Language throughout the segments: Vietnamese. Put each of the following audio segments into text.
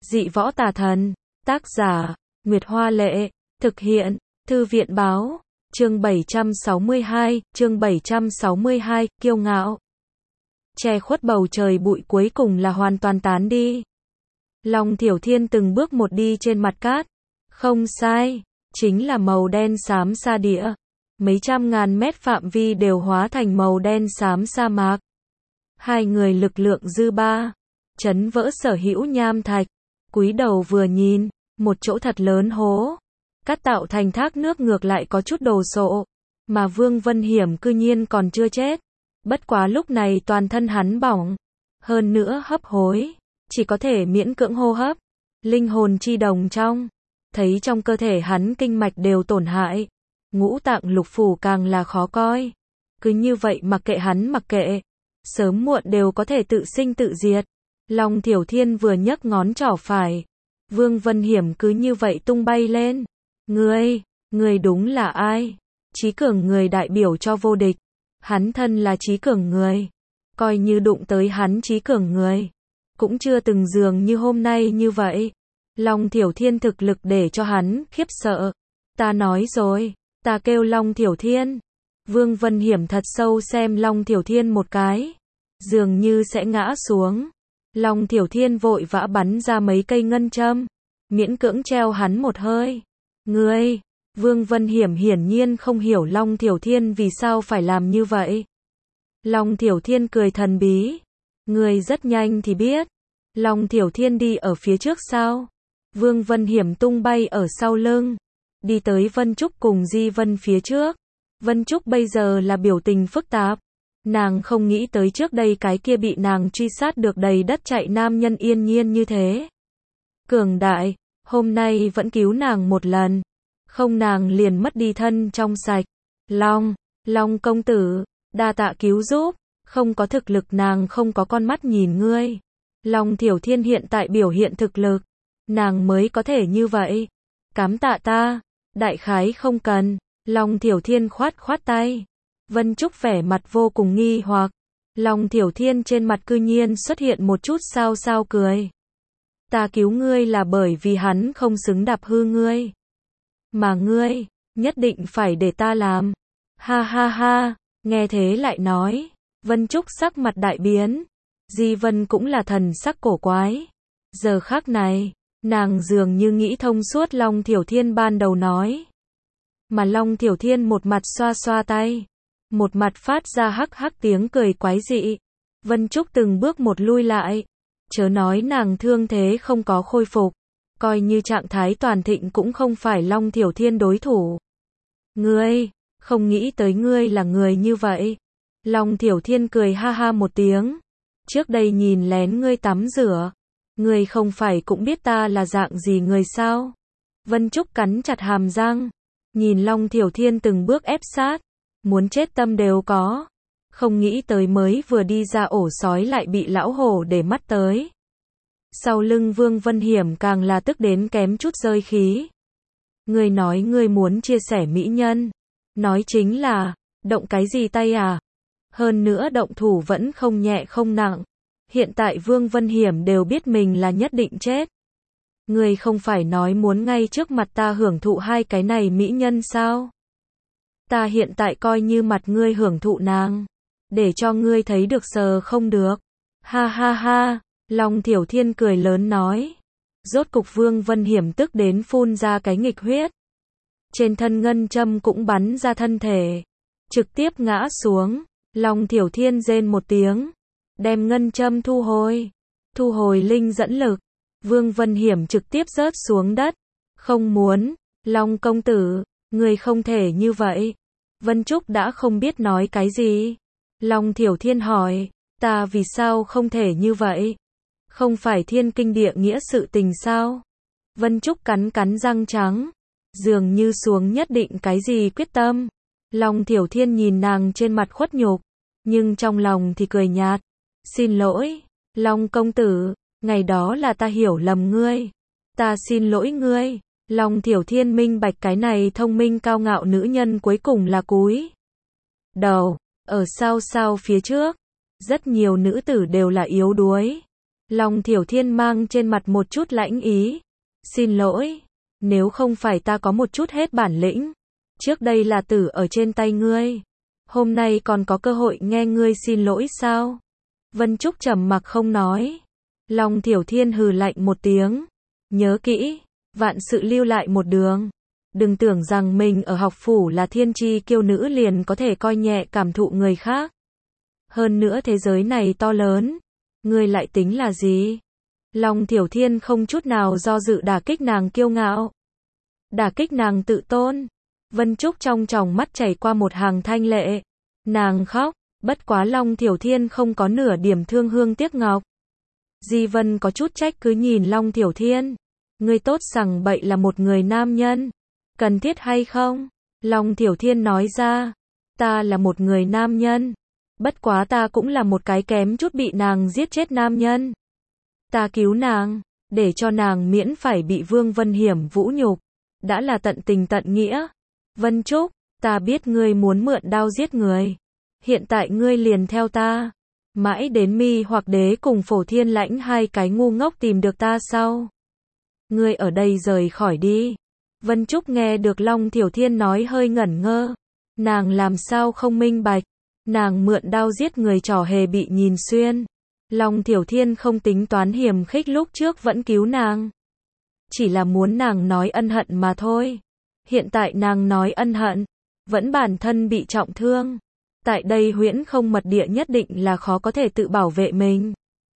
Dị võ tà thần. Tác giả, Nguyệt Hoa Lệ. Thực hiện, Thư viện Báo. Chương 762, kiêu ngạo. Che khuất bầu trời bụi cuối cùng là hoàn toàn tán đi. Long Thiểu Thiên từng bước một đi trên mặt cát. Không sai, chính là màu đen xám sa địa. Mấy trăm ngàn mét phạm vi đều hóa thành màu đen xám sa mạc. Hai người lực lượng dư ba, chấn vỡ sở hữu nham thạch. Cúi đầu vừa nhìn, một chỗ thật lớn hố. Cát tạo thành thác nước ngược lại có chút đồ sộ. Mà Vương Vân Hiểm cư nhiên còn chưa chết. Bất quá lúc này toàn thân hắn bỏng. Hơn nữa hấp hối. Chỉ có thể miễn cưỡng hô hấp. Linh hồn chi đồng trong. Thấy trong cơ thể hắn kinh mạch đều tổn hại. Ngũ tạng lục phủ càng là khó coi. Cứ như vậy mặc kệ hắn mặc kệ. Sớm muộn đều có thể tự sinh tự diệt. Long Thiểu Thiên vừa nhấc ngón trỏ phải. Vương Vân Hiểm cứ như vậy tung bay lên. Ngươi đúng là ai? Chí cường người đại biểu cho vô địch. Hắn thân là chí cường người. Coi như đụng tới hắn chí cường người. Cũng chưa từng dường như hôm nay như vậy. Long Thiểu Thiên thực lực để cho hắn khiếp sợ. Ta nói rồi, ta kêu Long Thiểu Thiên. Vương Vân Hiểm thật sâu xem Long Thiểu Thiên một cái. Dường như sẽ ngã xuống. Long Thiểu Thiên vội vã bắn ra mấy cây ngân châm. Miễn cưỡng treo hắn một hơi. Vương Vân Hiểm hiển nhiên không hiểu Long Thiểu Thiên vì sao phải làm như vậy. Long Thiểu Thiên cười thần bí. Ngươi rất nhanh thì biết. Long Thiểu Thiên đi ở phía trước sao? Vương Vân Hiểm tung bay ở sau lưng. Đi tới Vân Trúc cùng Di Vân phía trước. Vân Trúc bây giờ là biểu tình phức tạp. Nàng không nghĩ tới trước đây cái kia bị nàng truy sát được đầy đất chạy nam nhân yên nhiên như thế. Cường đại, hôm nay vẫn cứu nàng một lần. Không nàng liền mất đi thân trong sạch. Long công tử, đa tạ cứu giúp. Không có thực lực nàng không có con mắt nhìn ngươi. Long Thiểu Thiên hiện tại biểu hiện thực lực. Nàng mới có thể như vậy. Cám tạ ta, đại khái không cần. Long Thiểu Thiên khoát tay. Vân Trúc vẻ mặt vô cùng nghi hoặc. Long Thiểu Thiên trên mặt cư nhiên xuất hiện một chút sao cười. Ta cứu ngươi là bởi vì hắn không xứng đạp hư ngươi. Mà ngươi, nhất định phải để ta làm. Ha, nghe thế lại nói. Vân Trúc sắc mặt đại biến. Di Vân cũng là thần sắc cổ quái. Giờ khắc này, nàng dường như nghĩ thông suốt Long Thiểu Thiên ban đầu nói. Mà Long Thiểu Thiên một mặt xoa tay. Một mặt phát ra hắc tiếng cười quái dị. Vân Trúc từng bước một lui lại. Chớ nói nàng thương thế không có khôi phục. Coi như trạng thái toàn thịnh cũng không phải Long Thiểu Thiên đối thủ. Ngươi, không nghĩ tới ngươi là người như vậy. Long Thiểu Thiên cười ha một tiếng. Trước đây nhìn lén ngươi tắm rửa. Ngươi không phải cũng biết ta là dạng gì người sao? Vân Trúc cắn chặt hàm răng. Nhìn Long Thiểu Thiên từng bước ép sát. Muốn chết tâm đều có. Không nghĩ tới mới vừa đi ra ổ sói lại bị lão hổ để mắt tới. Sau lưng Vương Vân Hiểm càng là tức đến kém chút rơi khí. Ngươi nói ngươi muốn chia sẻ mỹ nhân. Nói chính là, động cái gì tay à? Hơn nữa động thủ vẫn không nhẹ không nặng. Hiện tại Vương Vân Hiểm đều biết mình là nhất định chết. Ngươi không phải nói muốn ngay trước mặt ta hưởng thụ hai cái này mỹ nhân sao? Ta hiện tại coi như mặt ngươi hưởng thụ nàng. Để cho ngươi thấy được sờ không được. Ha, Long Thiểu Thiên cười lớn nói. Rốt cục Vương Vân Hiểm tức đến phun ra cái nghịch huyết. Trên thân ngân châm cũng bắn ra thân thể. Trực tiếp ngã xuống. Long Thiểu Thiên rên một tiếng. Đem ngân châm thu hồi. Thu hồi linh dẫn lực. Vương Vân Hiểm trực tiếp rớt xuống đất. Không muốn. Long công tử. Người không thể như vậy. Vân Trúc đã không biết nói cái gì. Long Thiểu Thiên hỏi. Ta vì sao không thể như vậy? Không phải thiên kinh địa nghĩa sự tình sao? Vân Trúc cắn răng trắng. Dường như xuống nhất định cái gì quyết tâm. Long Thiểu Thiên nhìn nàng trên mặt khuất nhục. Nhưng trong lòng thì cười nhạt. Xin lỗi, Long công tử. Ngày đó là ta hiểu lầm ngươi. Ta xin lỗi ngươi. Long Thiểu Thiên minh bạch cái này thông minh cao ngạo nữ nhân cuối cùng là cúi đầu. Ở sau phía trước. Rất nhiều nữ tử đều là yếu đuối. Long Thiểu Thiên mang trên mặt một chút lãnh ý. Xin lỗi, nếu không phải ta có một chút hết bản lĩnh, trước đây là tử ở trên tay ngươi. Hôm nay còn có cơ hội nghe ngươi xin lỗi sao? Vân Trúc trầm mặc không nói. Long Thiểu Thiên hừ lạnh một tiếng. Nhớ kỹ, vạn sự lưu lại một đường. Đừng tưởng rằng mình ở học phủ là thiên chi kiêu nữ liền có thể coi nhẹ cảm thụ người khác. Hơn nữa thế giới này to lớn, ngươi lại tính là gì? Long Thiểu Thiên không chút nào do dự đả kích nàng kiêu ngạo, đả kích nàng tự tôn. Vân Trúc trong tròng mắt chảy qua một hàng thanh lệ. Nàng khóc, bất quá Long Thiểu Thiên không có nửa điểm thương hương tiếc ngọc. Di Vân có chút trách cứ nhìn Long Thiểu Thiên. Ngươi tốt sằng bậy là một người nam nhân. Cần thiết hay không? Long Thiểu Thiên nói ra. Ta là một người nam nhân. Bất quá ta cũng là một cái kém chút bị nàng giết chết nam nhân. Ta cứu nàng, để cho nàng miễn phải bị Vương Vân Hiểm vũ nhục. Đã là tận tình tận nghĩa. Vân Trúc, ta biết ngươi muốn mượn đao giết người. Hiện tại ngươi liền theo ta. Mãi đến Mi Hoặc Đế cùng Phổ Thiên Lãnh hai cái ngu ngốc tìm được ta sau. Ngươi ở đây rời khỏi đi. Vân Trúc nghe được Long Thiểu Thiên nói hơi ngẩn ngơ. Nàng làm sao không minh bạch. Nàng mượn đao giết người trò hề bị nhìn xuyên. Long Thiểu Thiên không tính toán hiềm khích lúc trước vẫn cứu nàng. Chỉ là muốn nàng nói ân hận mà thôi. Hiện tại nàng nói ân hận, vẫn bản thân bị trọng thương. Tại đây huyễn không mật địa nhất định là khó có thể tự bảo vệ mình.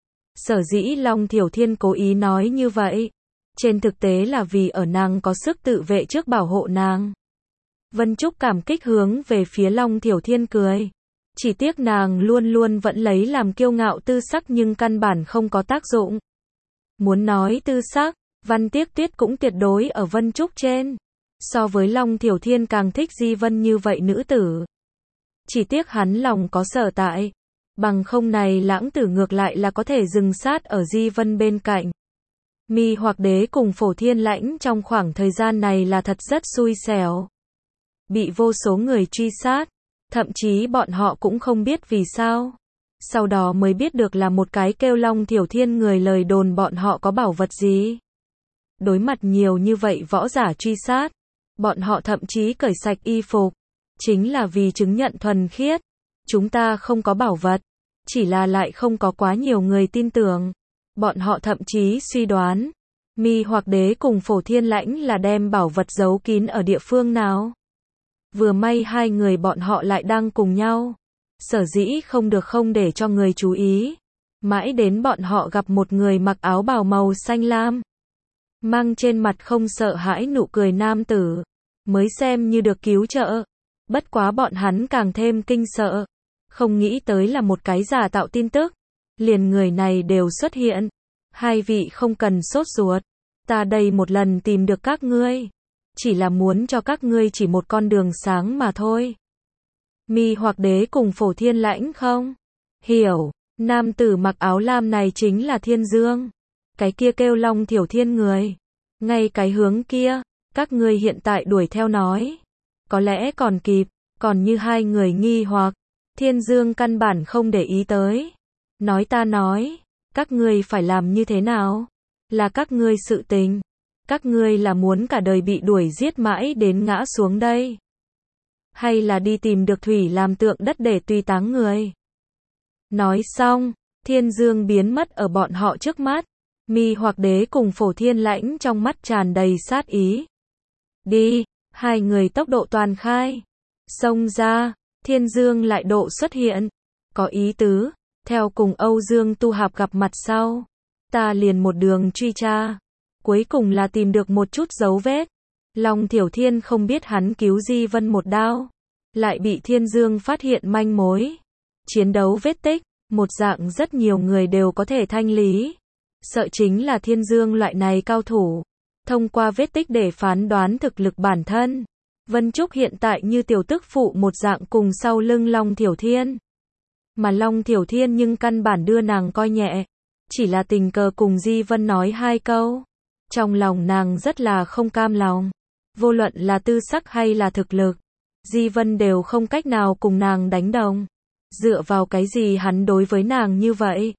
Sở dĩ Long Thiểu Thiên cố ý nói như vậy. Trên thực tế là vì ở nàng có sức tự vệ trước bảo hộ nàng. Vân Trúc cảm kích hướng về phía Long Thiểu Thiên cười. Chỉ tiếc nàng luôn luôn vẫn lấy làm kiêu ngạo tư sắc nhưng căn bản không có tác dụng. Muốn nói tư sắc, Văn Tiếc Tuyết cũng tuyệt đối ở Vân Trúc trên. So với Long Thiểu Thiên càng thích Di Vân như vậy nữ tử. Chỉ tiếc hắn lòng có sở tại. Bằng không này lãng tử ngược lại là có thể dừng sát ở Di Vân bên cạnh. Mi Hoặc Đế cùng Phổ Thiên Lãnh trong khoảng thời gian này là thật rất xui xẻo. Bị vô số người truy sát. Thậm chí bọn họ cũng không biết vì sao. Sau đó mới biết được là một cái kêu Long Thiểu Thiên người lời đồn bọn họ có bảo vật gì. Đối mặt nhiều như vậy võ giả truy sát. Bọn họ thậm chí cởi sạch y phục. Chính là vì chứng nhận thuần khiết. Chúng ta không có bảo vật. Chỉ là lại không có quá nhiều người tin tưởng. Bọn họ thậm chí suy đoán. Mi Hoặc Đế cùng Phổ Thiên Lãnh là đem bảo vật giấu kín ở địa phương nào. Vừa may hai người bọn họ lại đang cùng nhau. Sở dĩ không để cho người chú ý. Mãi đến bọn họ gặp một người mặc áo bào màu xanh lam. Mang trên mặt không sợ hãi nụ cười nam tử. Mới xem như được cứu trợ. Bất quá bọn hắn càng thêm kinh sợ. Không nghĩ tới là một cái giả tạo tin tức. Liền người này đều xuất hiện. Hai vị không cần sốt ruột. Ta đây một lần tìm được các ngươi. Chỉ là muốn cho các ngươi chỉ một con đường sáng mà thôi. Mi Hoặc Đế cùng Phổ Thiên Lãnh không? Hiểu, nam tử mặc áo lam này chính là Thiên Dương. Cái kia kêu Long Thiểu Thiên người. Ngay cái hướng kia, các ngươi hiện tại đuổi theo nói. Có lẽ còn kịp, còn như hai người nghi hoặc. Thiên Dương căn bản không để ý tới. Nói ta nói, các ngươi phải làm như thế nào? Là các ngươi sự tình. Các ngươi là muốn cả đời bị đuổi giết mãi đến ngã xuống đây? Hay là đi tìm được thủy làm tượng đất để tùy táng người? Nói xong, Thiên Dương biến mất ở bọn họ trước mắt. Mi Hoặc Đế cùng Phổ Thiên Lãnh trong mắt tràn đầy sát ý. Đi, hai người tốc độ toàn khai. Xông ra, Thiên Dương lại độ xuất hiện. Có ý tứ, theo cùng Âu Dương Tu Hạp gặp mặt sau. Ta liền một đường truy tra. Cuối cùng là tìm được một chút dấu vết. Long Thiểu Thiên không biết hắn cứu Di Vân một đao. Lại bị Thiên Dương phát hiện manh mối. Chiến đấu vết tích, một dạng rất nhiều người đều có thể thanh lý. Sợ chính là Thiên Dương loại này cao thủ. Thông qua vết tích để phán đoán thực lực bản thân. Vân Trúc hiện tại như tiểu tức phụ một dạng cùng sau lưng Long Thiểu Thiên. Mà Long Thiểu Thiên nhưng căn bản đưa nàng coi nhẹ. Chỉ là tình cờ cùng Di Vân nói hai câu. Trong lòng nàng rất là không cam lòng. Vô luận là tư sắc hay là thực lực. Di Vân đều không cách nào cùng nàng đánh đồng. Dựa vào cái gì hắn đối với nàng như vậy?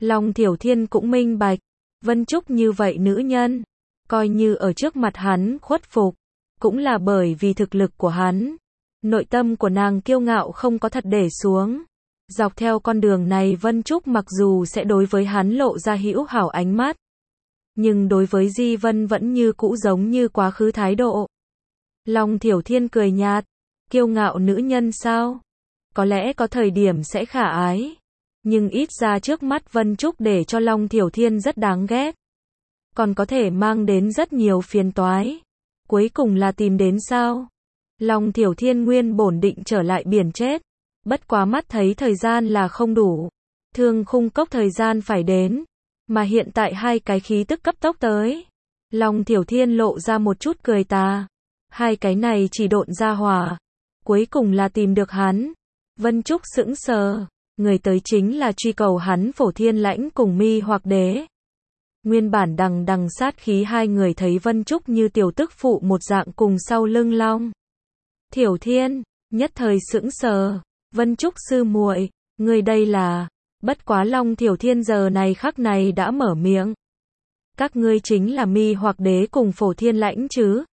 Long Thiểu Thiên cũng minh bạch, Vân Trúc như vậy nữ nhân, coi như ở trước mặt hắn khuất phục, cũng là bởi vì thực lực của hắn. Nội tâm của nàng kiêu ngạo không có thật để xuống. Dọc theo con đường này Vân Trúc mặc dù sẽ đối với hắn lộ ra hữu hảo ánh mắt, nhưng đối với Di Vân vẫn như cũ giống như quá khứ thái độ. Long Thiểu Thiên cười nhạt, kiêu ngạo nữ nhân sao? Có lẽ có thời điểm sẽ khả ái, nhưng ít ra trước mắt Vân Trúc để cho Long Thiểu Thiên rất đáng ghét, còn có thể mang đến rất nhiều phiền toái. Cuối cùng là tìm đến sao? Long Thiểu Thiên nguyên bổn định trở lại biển chết, bất quá mắt thấy thời gian là không đủ, Thương Khung Cốc thời gian phải đến, mà hiện tại hai cái khí tức cấp tốc tới. Long Thiểu Thiên lộ ra một chút cười tà, hai cái này chỉ độn ra hỏa, cuối cùng là tìm được hắn. Vân Trúc sững sờ, người tới chính là truy cầu hắn Phổ Thiên Lãnh cùng Mi Hoặc Đế. Nguyên bản đằng đằng sát khí hai người thấy Vân Trúc như tiểu tức phụ một dạng cùng sau lưng Long Thiểu Thiên, nhất thời sững sờ. Vân Trúc sư muội, người đây là... Bất quá Long Thiểu Thiên giờ này khắc này đã mở miệng. Các ngươi chính là Mi Hoặc Đế cùng Phổ Thiên Lãnh chứ?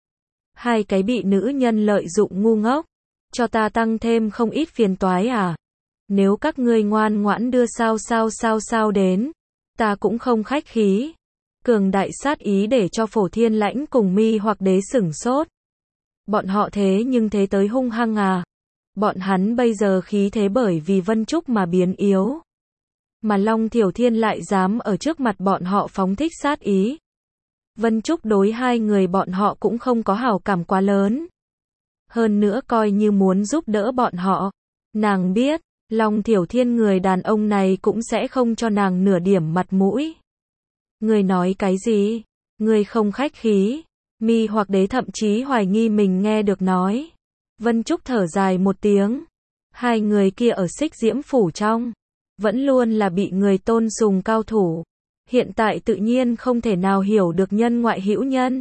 Hai cái bị nữ nhân lợi dụng ngu ngốc, cho ta tăng thêm không ít phiền toái à? Nếu các ngươi ngoan ngoãn đưa sao đến, ta cũng không khách khí. Cường đại sát ý để cho Phổ Thiên Lãnh cùng Mi Hoặc Đế sửng sốt. Bọn họ thế nhưng thế tới hung hăng à? Bọn hắn bây giờ khí thế bởi vì Vân Trúc mà biến yếu. Mà Long Thiểu Thiên lại dám ở trước mặt bọn họ phóng thích sát ý. Vân Trúc đối hai người bọn họ cũng không có hảo cảm quá lớn. Hơn nữa coi như muốn giúp đỡ bọn họ. Nàng biết, Long Thiểu Thiên người đàn ông này cũng sẽ không cho nàng nửa điểm mặt mũi. Người nói cái gì? Người không khách khí. Mi Hoặc Đế thậm chí hoài nghi mình nghe được nói. Vân Trúc thở dài một tiếng. Hai người kia ở Xích Diễm Phủ trong, vẫn luôn là bị người tôn sùng cao thủ. Hiện tại tự nhiên không thể nào hiểu được nhân ngoại hữu nhân.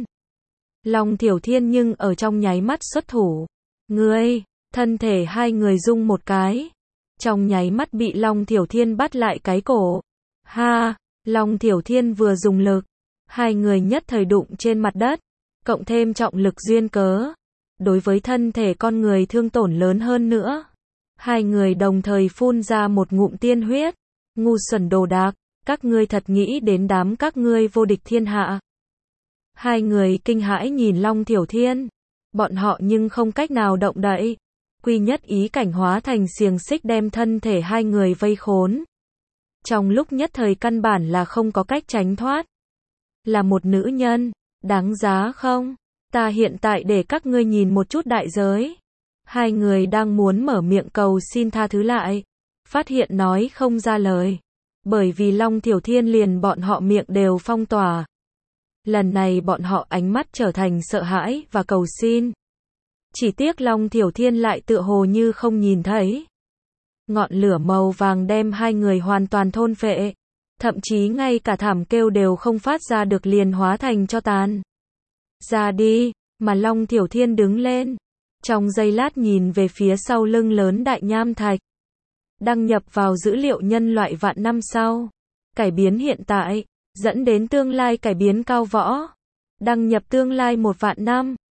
Long Thiểu Thiên nhưng ở trong nháy mắt xuất thủ. Ngươi, thân thể hai người rung một cái. Trong nháy mắt bị Long Thiểu Thiên bắt lại cái cổ. Ha, Long Thiểu Thiên vừa dùng lực. Hai người nhất thời đụng trên mặt đất. Cộng thêm trọng lực duyên cớ. Đối với thân thể con người thương tổn lớn hơn nữa. Hai người đồng thời phun ra một ngụm tiên huyết. Ngu xuẩn đồ đạc, các ngươi thật nghĩ đến đám các ngươi vô địch thiên hạ. Hai người kinh hãi nhìn Long Thiểu Thiên. Bọn họ nhưng không cách nào động đậy. Quy nhất ý cảnh hóa thành xiềng xích đem thân thể hai người vây khốn. Trong lúc nhất thời căn bản là không có cách tránh thoát. Là một nữ nhân, đáng giá không? Ta hiện tại để các ngươi nhìn một chút đại giới. Hai người đang muốn mở miệng cầu xin tha thứ lại. Phát hiện nói không ra lời. Bởi vì Long Thiểu Thiên liền bọn họ miệng đều phong tỏa. Lần này bọn họ ánh mắt trở thành sợ hãi và cầu xin. Chỉ tiếc Long Thiểu Thiên lại tựa hồ như không nhìn thấy. Ngọn lửa màu vàng đem hai người hoàn toàn thôn phệ. Thậm chí ngay cả thảm kêu đều không phát ra được liền hóa thành tro tàn. Ra đi, mà Long Thiểu Thiên đứng lên. Trong giây lát nhìn về phía sau lưng lớn đại nham thạch. Đăng nhập vào dữ liệu nhân loại vạn năm sau. Cải biến hiện tại, dẫn đến tương lai cải biến cao võ. Đăng nhập tương lai 1 vạn năm.